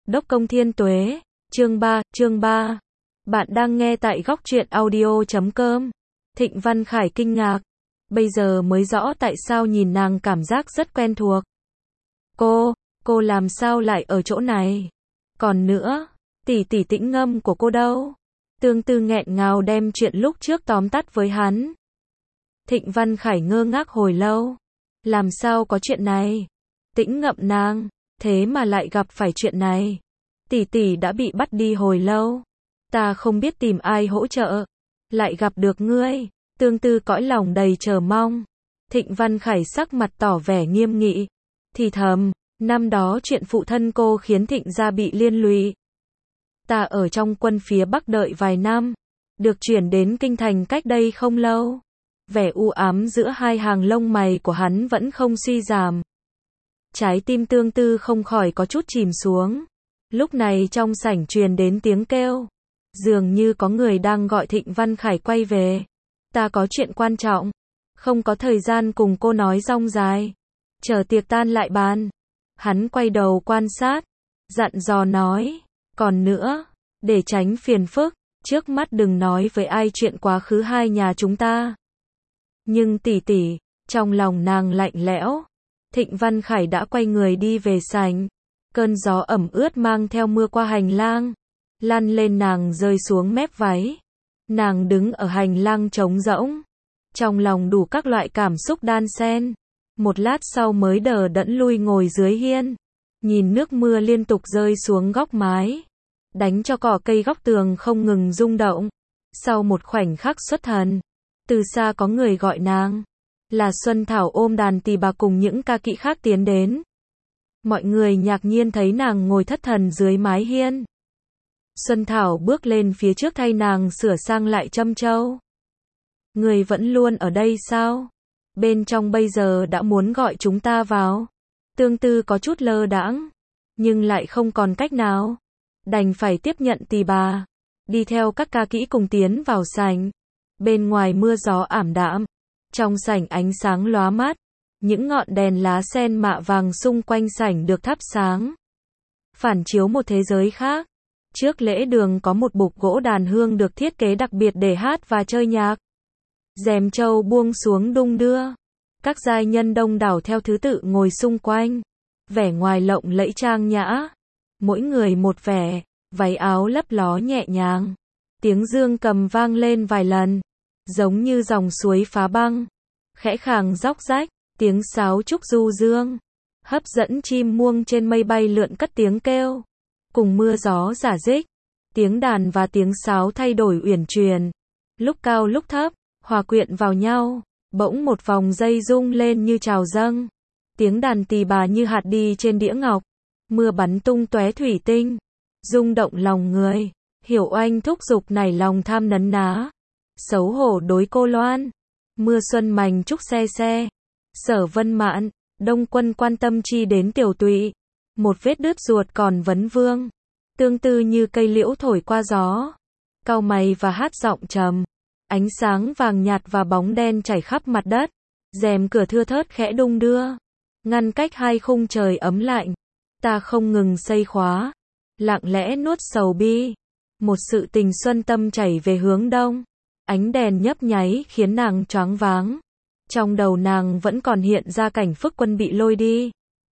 Đốc Công Thiên Tuế, chương 3. Bạn đang nghe tại góc truyện audio.com. Thịnh Văn Khải kinh ngạc. Bây giờ mới rõ tại sao nhìn nàng cảm giác rất quen thuộc. Cô làm sao lại ở chỗ này? Còn nữa, tỷ Tĩnh Ngâm của cô đâu? Tương Tư nghẹn ngào đem chuyện lúc trước tóm tắt với hắn. Thịnh Văn Khải ngơ ngác hồi lâu. Làm sao có chuyện này? Tĩnh Ngậm nàng, thế mà lại gặp phải chuyện này. Tỷ đã bị bắt đi hồi lâu. Ta không biết tìm ai hỗ trợ. Lại gặp được ngươi. Tương Tư cõi lòng đầy chờ mong. Thịnh Văn Khải sắc mặt tỏ vẻ nghiêm nghị. Thì thầm, năm đó chuyện phụ thân cô khiến Thịnh gia bị liên lụy. Ta ở trong quân phía Bắc đợi vài năm. Được chuyển đến Kinh Thành cách đây không lâu. Vẻ u ám giữa hai hàng lông mày của hắn vẫn không suy giảm. Trái tim Tương Tư không khỏi có chút chìm xuống. Lúc này trong sảnh truyền đến tiếng kêu. Dường như có người đang gọi Thịnh Văn Khải quay về. Ta có chuyện quan trọng. Không có thời gian cùng cô nói rong dài. Chờ tiệc tan lại bàn. Hắn quay đầu quan sát. Dặn dò nói. Còn nữa, để tránh phiền phức, trước mắt đừng nói với ai chuyện quá khứ hai nhà chúng ta. Nhưng tỷ, trong lòng nàng lạnh lẽo. Thịnh Văn Khải đã quay người đi về sảnh. Cơn gió ẩm ướt mang theo mưa qua hành lang. Lăn lên nàng rơi xuống mép váy. Nàng đứng ở hành lang trống rỗng. Trong lòng đủ các loại cảm xúc đan xen. Một lát sau mới đờ đẫn lui ngồi dưới hiên. Nhìn nước mưa liên tục rơi xuống góc mái. Đánh cho cỏ cây góc tường không ngừng rung động. Sau một khoảnh khắc xuất thần. Từ xa có người gọi nàng. Là Xuân Thảo ôm đàn tỳ bà cùng những ca kỹ khác tiến đến. Mọi người ngạc nhiên thấy nàng ngồi thất thần dưới mái hiên. Xuân Thảo bước lên phía trước thay nàng sửa sang lại châm châu. Người vẫn luôn ở đây sao? Bên trong bây giờ đã muốn gọi chúng ta vào. Tương Tư có chút lơ đãng, nhưng lại không còn cách nào. Đành phải tiếp nhận tỳ bà. Đi theo các ca kỹ cùng tiến vào sảnh. Bên ngoài mưa gió ảm đạm. Trong sảnh ánh sáng lóa mắt. Những ngọn đèn lá sen mạ vàng xung quanh sảnh được thắp sáng. Phản chiếu một thế giới khác. Trước lễ đường có một bục gỗ đàn hương được thiết kế đặc biệt để hát và chơi nhạc. Rèm trâu buông xuống đung đưa. Các giai nhân đông đảo theo thứ tự ngồi xung quanh. Vẻ ngoài lộng lẫy trang nhã. Mỗi người một vẻ, váy áo lấp ló nhẹ nhàng. Tiếng dương cầm vang lên vài lần. Giống như dòng suối phá băng. Khẽ khàng róc rách, tiếng sáo trúc du dương. Hấp dẫn chim muông trên mây bay lượn cất tiếng kêu. Cùng mưa gió rả rích. Tiếng đàn và tiếng sáo thay đổi uyển chuyển. Lúc cao lúc thấp, hòa quyện vào nhau. Bỗng một vòng dây rung lên như trào dâng. Tiếng đàn tỳ bà như hạt đi trên đĩa ngọc. Mưa bắn tung tóe thủy tinh. Rung động lòng người. Hiểu Oanh thúc giục nảy lòng tham nấn ná. Xấu hổ đối cô Loan. Mưa xuân mành trúc xe. Sở Vân Mạn, Đông Quân quan tâm chi đến Tiểu Tụy. Một vết đứt ruột còn vấn vương. Tương Tư như cây liễu thổi qua gió. Cau mày và hát giọng trầm. Ánh sáng vàng nhạt và bóng đen chảy khắp mặt đất. Rèm cửa thưa thớt khẽ đung đưa. Ngăn cách hai khung trời ấm lạnh. Ta không ngừng xây khóa. Lặng lẽ nuốt sầu bi. Một sự tình xuân tâm chảy về hướng đông. Ánh đèn nhấp nháy khiến nàng choáng váng. Trong đầu nàng vẫn còn hiện ra cảnh Phước Quân bị lôi đi.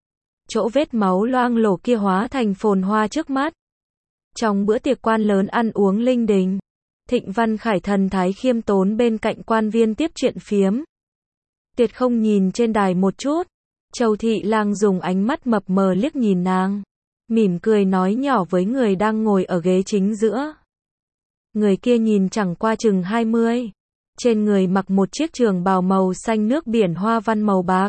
Chỗ vết máu loang lổ kia hóa thành phồn hoa trước mắt. Trong bữa tiệc quan lớn ăn uống linh đình. Thịnh Văn Khải thần thái khiêm tốn bên cạnh quan viên tiếp chuyện phiếm. Tuyệt không nhìn trên đài một chút. Châu Thị Lang dùng ánh mắt mập mờ liếc nhìn nàng. Mỉm cười nói nhỏ với người đang ngồi ở ghế chính giữa. Người kia nhìn chẳng qua chừng 20. Trên người mặc một chiếc trường bào màu xanh nước biển hoa văn màu bạc.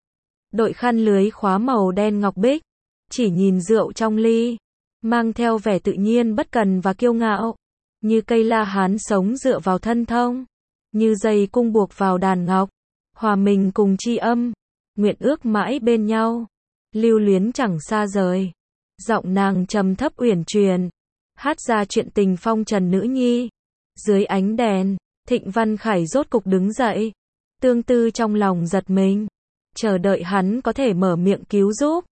Đội khăn lưới khóa màu đen ngọc bích. Chỉ nhìn rượu trong ly. Mang theo vẻ tự nhiên bất cần và kiêu ngạo. Như cây la hán sống dựa vào thân thông. Như dây cung buộc vào đàn ngọc. Hòa mình cùng tri âm. Nguyện ước mãi bên nhau. Lưu luyến chẳng xa rời. Giọng nàng trầm thấp uyển chuyển. Hát ra chuyện tình phong trần nữ nhi. Dưới ánh đèn, Thịnh Văn Khải rốt cục đứng dậy. Tương Tư trong lòng giật mình. Chờ đợi hắn có thể mở miệng cứu giúp.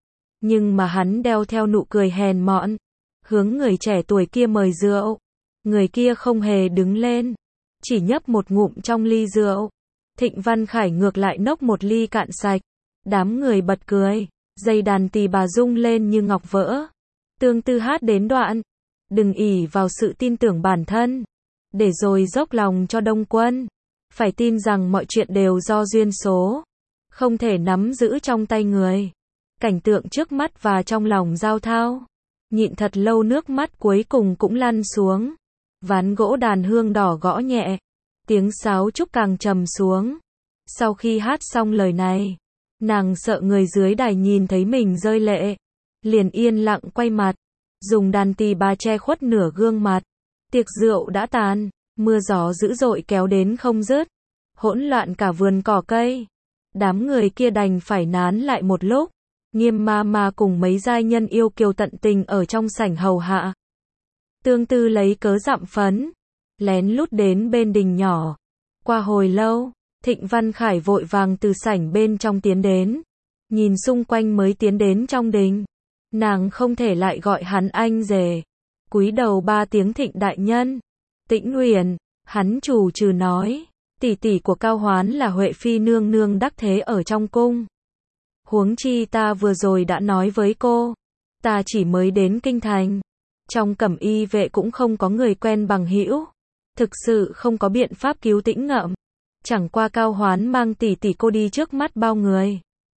Nhưng mà hắn đeo theo nụ cười hèn mọn, hướng người trẻ tuổi kia mời rượu. Người kia không hề đứng lên, chỉ nhấp một ngụm trong ly rượu. Thịnh Văn Khải ngược lại nốc một ly cạn sạch. Đám người bật cười, dây đàn tỳ bà rung lên như ngọc vỡ. Tương Tư hát đến đoạn, đừng ỷ vào sự tin tưởng bản thân, để rồi dốc lòng cho Đông Quân. Phải tin rằng mọi chuyện đều do duyên số, không thể nắm giữ trong tay người. Cảnh tượng trước mắt và trong lòng giao thao. Nhịn thật lâu nước mắt cuối cùng cũng lăn xuống. Ván gỗ đàn hương đỏ gõ nhẹ, tiếng sáo trúc càng trầm xuống. Sau khi hát xong lời này, nàng sợ người dưới đài nhìn thấy mình rơi lệ, liền yên lặng quay mặt, dùng đàn tỳ bà che khuất nửa gương mặt. Tiệc rượu đã tàn, mưa gió dữ dội kéo đến không dứt, hỗn loạn cả vườn cỏ cây. Đám người kia đành phải nán lại một lúc. Nghiêm ma cùng mấy giai nhân yêu kiều tận tình ở trong sảnh hầu hạ. Tương Tư lấy cớ dặm phấn, lén lút đến bên đình nhỏ. Qua hồi lâu, Thịnh Văn Khải vội vàng từ sảnh bên trong tiến đến, nhìn xung quanh mới tiến đến trong đình. Nàng không thể lại gọi hắn anh rể, cúi đầu 3 tiếng Thịnh đại nhân. Tĩnh Uyển, hắn trù trừ nói, tỷ tỷ của Cao Hoán là Huệ phi nương nương đắc thế ở trong cung. Huống chi ta vừa rồi đã nói với cô, ta chỉ mới đến kinh thành, trong cẩm y vệ cũng không có người quen bằng hữu, thực sự không có biện pháp cứu Tĩnh Ngậm. Chẳng qua Cao Hoán mang tỷ tỷ cô đi trước mắt bao người,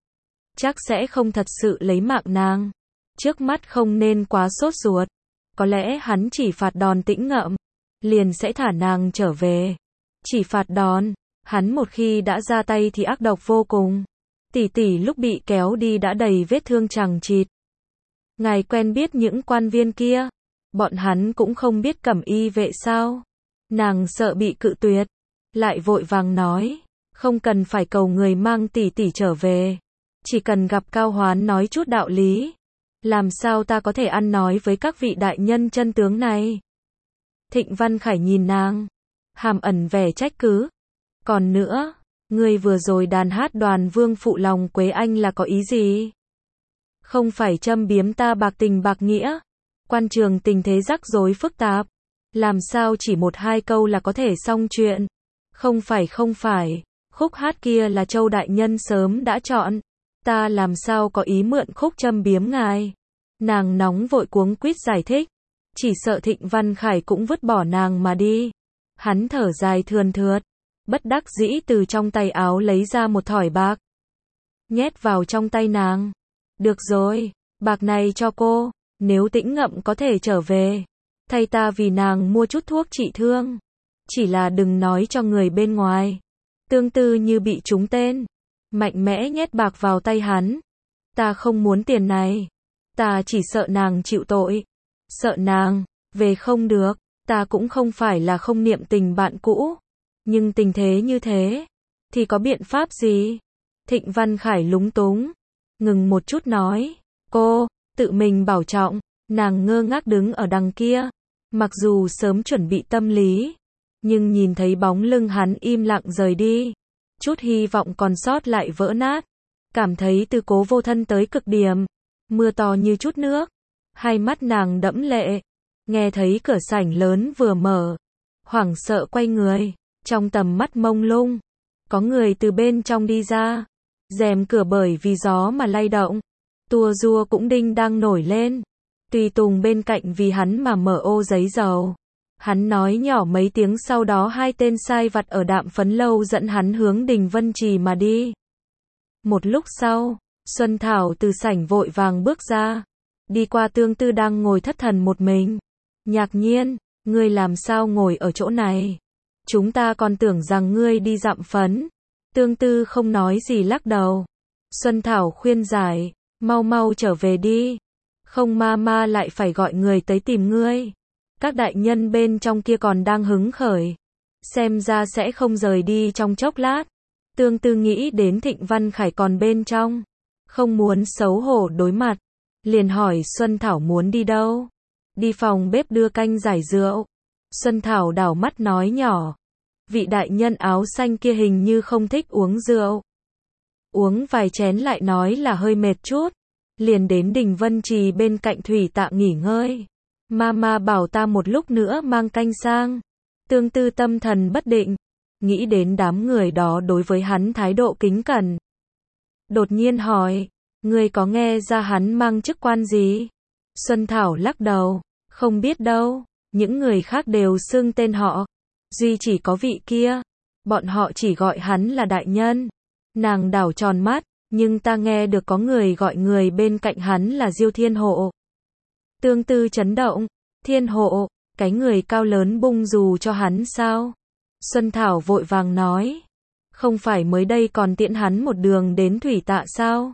chắc sẽ không thật sự lấy mạng nàng. Trước mắt không nên quá sốt ruột, có lẽ hắn chỉ phạt đòn Tĩnh Ngậm, liền sẽ thả nàng trở về. Chỉ phạt đòn, hắn một khi đã ra tay thì ác độc vô cùng. Tỷ tỷ lúc bị kéo đi đã đầy vết thương chằng chịt. Ngài quen biết những quan viên kia, bọn hắn cũng không biết cẩm y vệ sao? Nàng sợ bị cự tuyệt, lại vội vàng nói, không cần phải cầu người mang tỷ tỷ trở về, chỉ cần gặp Cao Hoán nói chút đạo lý. Làm sao ta có thể ăn nói với các vị đại nhân chân tướng này? Thịnh Văn Khải nhìn nàng, hàm ẩn vẻ trách cứ. Còn nữa, ngươi vừa rồi đàn hát Đoàn Vương phụ lòng Quế Anh là có ý gì? Không phải châm biếm ta bạc tình bạc nghĩa. Quan trường tình thế rắc rối phức tạp, làm sao chỉ 1-2 câu là có thể xong chuyện? Không phải, khúc hát kia là Châu đại nhân sớm đã chọn, ta làm sao có ý mượn khúc châm biếm ngài? Nàng nóng vội cuống quýt giải thích, chỉ sợ Thịnh Văn Khải cũng vứt bỏ nàng mà đi. Hắn thở dài thườn thượt, bất đắc dĩ từ trong tay áo lấy ra một thỏi bạc, nhét vào trong tay nàng. Được rồi, bạc này cho cô, nếu Tĩnh Ngậm có thể trở về, thay ta vì nàng mua chút thuốc trị thương. Chỉ là đừng nói cho người bên ngoài. Tương Tư như bị trúng tên, mạnh mẽ nhét bạc vào tay hắn. Ta không muốn tiền này, ta chỉ sợ nàng chịu tội. Sợ nàng về không được, ta cũng không phải là không niệm tình bạn cũ, nhưng tình thế như thế thì có biện pháp gì? Thịnh Văn Khải lúng túng, ngừng một chút nói, cô tự mình bảo trọng. Nàng ngơ ngác đứng ở đằng kia, mặc dù sớm chuẩn bị tâm lý, nhưng nhìn thấy bóng lưng hắn im lặng rời đi, chút hy vọng còn sót lại vỡ nát, cảm thấy tư cố vô thân tới cực điểm. Mưa to như chút nước, hai mắt nàng đẫm lệ. Nghe thấy cửa sảnh lớn vừa mở, hoảng sợ quay người, trong tầm mắt mông lung, có người từ bên trong đi ra. Rèm cửa bởi vì gió mà lay động, tua rua cũng đinh đang nổi lên. Tùy tùng bên cạnh vì hắn mà mở ô giấy dầu. Hắn nói nhỏ mấy tiếng, sau đó 2 tên sai vặt ở Đạm Phấn Lâu dẫn hắn hướng đình Vân Trì mà đi. Một lúc sau, Xuân Thảo từ sảnh vội vàng bước ra, đi qua Tương Tư đang ngồi thất thần một mình. Ngạc nhiên, ngươi làm sao ngồi ở chỗ này? Chúng ta còn tưởng rằng ngươi đi dặm phấn. Tương Tư không nói gì lắc đầu. Xuân Thảo khuyên giải, mau mau trở về đi. Không ma lại phải gọi người tới tìm ngươi. Các đại nhân bên trong kia còn đang hứng khởi, xem ra sẽ không rời đi trong chốc lát. Tương Tư nghĩ đến Thịnh Văn Khải còn bên trong, không muốn xấu hổ đối mặt, liền hỏi Xuân Thảo muốn đi đâu. Đi phòng bếp đưa canh giải rượu. Xuân Thảo đảo mắt nói nhỏ, vị đại nhân áo xanh kia hình như không thích uống rượu. Uống vài chén lại nói là hơi mệt chút. liền đến Đình Vân Trì bên cạnh thủy tạ nghỉ ngơi. Mama bảo ta một lúc nữa mang canh sang. Tương Tư tâm thần bất định, nghĩ đến đám người đó đối với hắn thái độ kính cẩn. Đột nhiên hỏi, ngươi có nghe ra hắn mang chức quan gì? Xuân Thảo lắc đầu, không biết đâu, những người khác đều xưng tên họ, duy chỉ có vị kia, bọn họ chỉ gọi hắn là đại nhân. Nàng đảo tròn mắt, nhưng ta nghe được có người gọi người bên cạnh hắn là Diêu Thiên Hộ. Tương Tư chấn động, Thiên Hộ, cái người cao lớn bung dù cho hắn sao? Xuân Thảo vội vàng nói, không phải mới đây còn tiễn hắn một đường đến thủy tạ sao?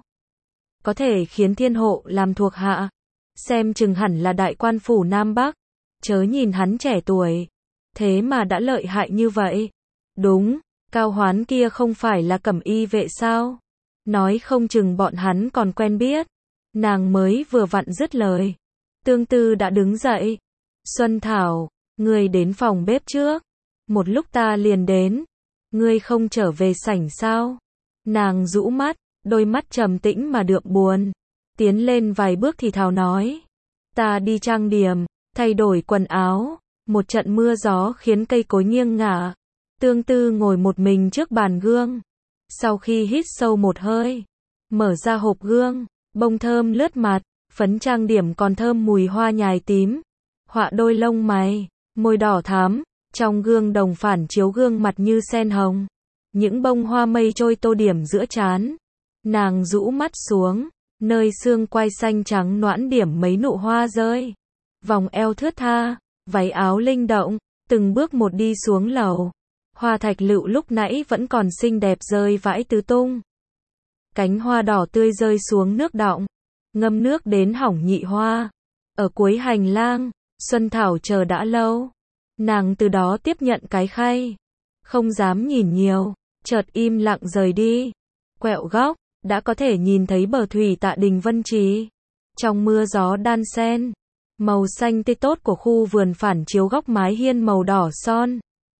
Có thể khiến Thiên Hộ làm thuộc hạ, xem chừng hẳn là đại quan phủ Nam Bắc, chớ nhìn hắn trẻ tuổi, thế mà đã lợi hại như vậy. Đúng, Cao Hoán kia không phải là cẩm y vệ sao? Nói không chừng bọn hắn còn quen biết. Nàng mới vừa vặn dứt lời, Tương Tư đã đứng dậy. Xuân Thảo, ngươi đến phòng bếp trước, một lúc ta liền đến. Ngươi không trở về sảnh sao? Nàng rũ mắt, đôi mắt trầm tĩnh mà đượm buồn, tiến lên vài bước thì thào nói, ta đi trang điểm, thay đổi quần áo. Một trận mưa gió khiến cây cối nghiêng ngả. Tương Tư ngồi một mình trước bàn gương. Sau khi hít sâu một hơi, mở ra hộp gương, bông thơm lướt mặt, phấn trang điểm còn thơm mùi hoa nhài tím. Họa đôi lông mày, môi đỏ thắm, trong gương đồng phản chiếu gương mặt như sen hồng. Những bông hoa mây trôi tô điểm giữa trán. Nàng rũ mắt xuống, nơi xương quai xanh trắng nõn điểm mấy nụ hoa rơi. Vòng eo thướt tha, váy áo linh động, từng bước một đi xuống lầu. Hoa thạch lựu lúc nãy vẫn còn xinh đẹp rơi vãi tứ tung. Cánh hoa đỏ tươi rơi xuống nước đọng, ngâm nước đến hỏng nhị hoa. Ở cuối hành lang, Xuân Thảo chờ đã lâu. Nàng từ đó tiếp nhận cái khay, không dám nhìn nhiều, chợt im lặng rời đi. Quẹo góc, đã có thể nhìn thấy bờ thủy tạ Đình Vân Trì. Trong mưa gió đan xen, màu xanh tươi tốt của khu vườn phản chiếu góc mái hiên màu đỏ son.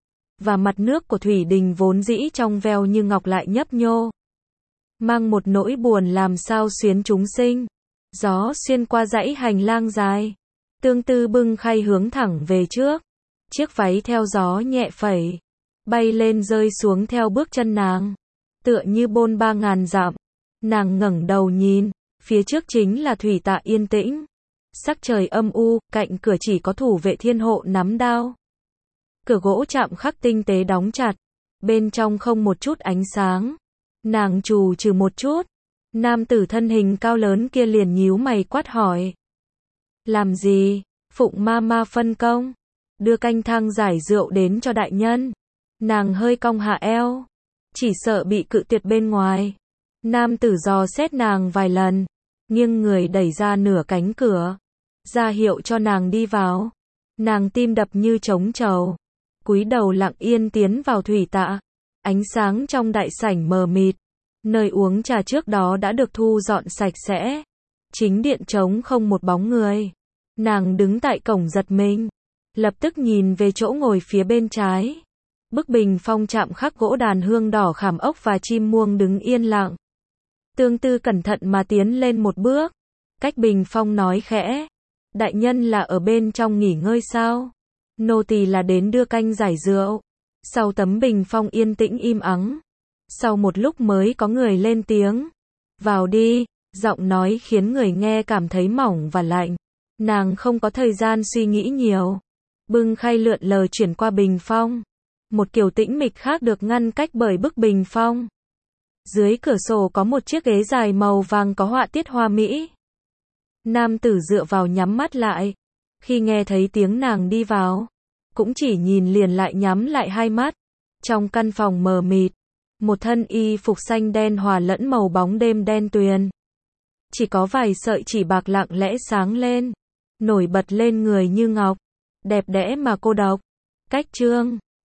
Và mặt nước của thủy đình vốn dĩ trong veo như ngọc lại nhấp nhô, mang một nỗi buồn làm sao xuyến chúng sinh. Gió xuyên qua dãy hành lang dài. Tương Tư bưng khay hướng thẳng về trước. Chiếc váy theo gió nhẹ phẩy, bay lên rơi xuống theo bước chân nàng, tựa như bôn 3000 dặm. Nàng ngẩng đầu nhìn, phía trước chính là thủy tạ yên tĩnh. Sắc trời âm u, cạnh cửa chỉ có thủ vệ Thiên Hộ nắm đao. Cửa gỗ chạm khắc tinh tế đóng chặt, bên trong không một chút ánh sáng. Nàng trù trừ một chút, nam tử thân hình cao lớn kia liền nhíu mày quát hỏi. Làm gì? Phụng Mama phân công, đưa canh thang giải rượu đến cho đại nhân. Nàng hơi cong hạ eo, chỉ sợ bị cự tuyệt bên ngoài. Nam tử dò xét nàng vài lần, nghiêng người đẩy ra nửa cánh cửa, ra hiệu cho nàng đi vào. Nàng tim đập như trống trầu, cúi đầu lặng yên tiến vào thủy tạ. Ánh sáng trong đại sảnh mờ mịt, nơi uống trà trước đó đã được thu dọn sạch sẽ. Chính điện trống không một bóng người. Nàng đứng tại cổng giật mình, lập tức nhìn về chỗ ngồi phía bên trái. Bức bình phong chạm khắc gỗ đàn hương đỏ khảm ốc và chim muông đứng yên lặng. Tương Tư cẩn thận mà tiến lên một bước, cách bình phong nói khẽ. Đại nhân là ở bên trong nghỉ ngơi sao? Nô tỳ là đến đưa canh giải rượu. Sau tấm bình phong yên tĩnh im ắng. Sau một lúc mới có người lên tiếng. Vào đi, giọng nói khiến người nghe cảm thấy mỏng và lạnh. Nàng không có thời gian suy nghĩ nhiều. Bưng khay lượn lờ chuyển qua bình phong. Một kiểu tĩnh mịch khác được ngăn cách bởi bức bình phong. Dưới cửa sổ có một chiếc ghế dài màu vàng có họa tiết hoa mỹ. Nam tử dựa vào nhắm mắt lại. Khi nghe thấy tiếng nàng đi vào, cũng chỉ nhìn liền lại nhắm lại hai mắt. Trong căn phòng mờ mịt, một thân y phục xanh đen hòa lẫn màu bóng đêm đen tuyền. Chỉ có vài sợi chỉ bạc lặng lẽ sáng lên, nổi bật lên người như ngọc, đẹp đẽ mà cô độc. Cách chương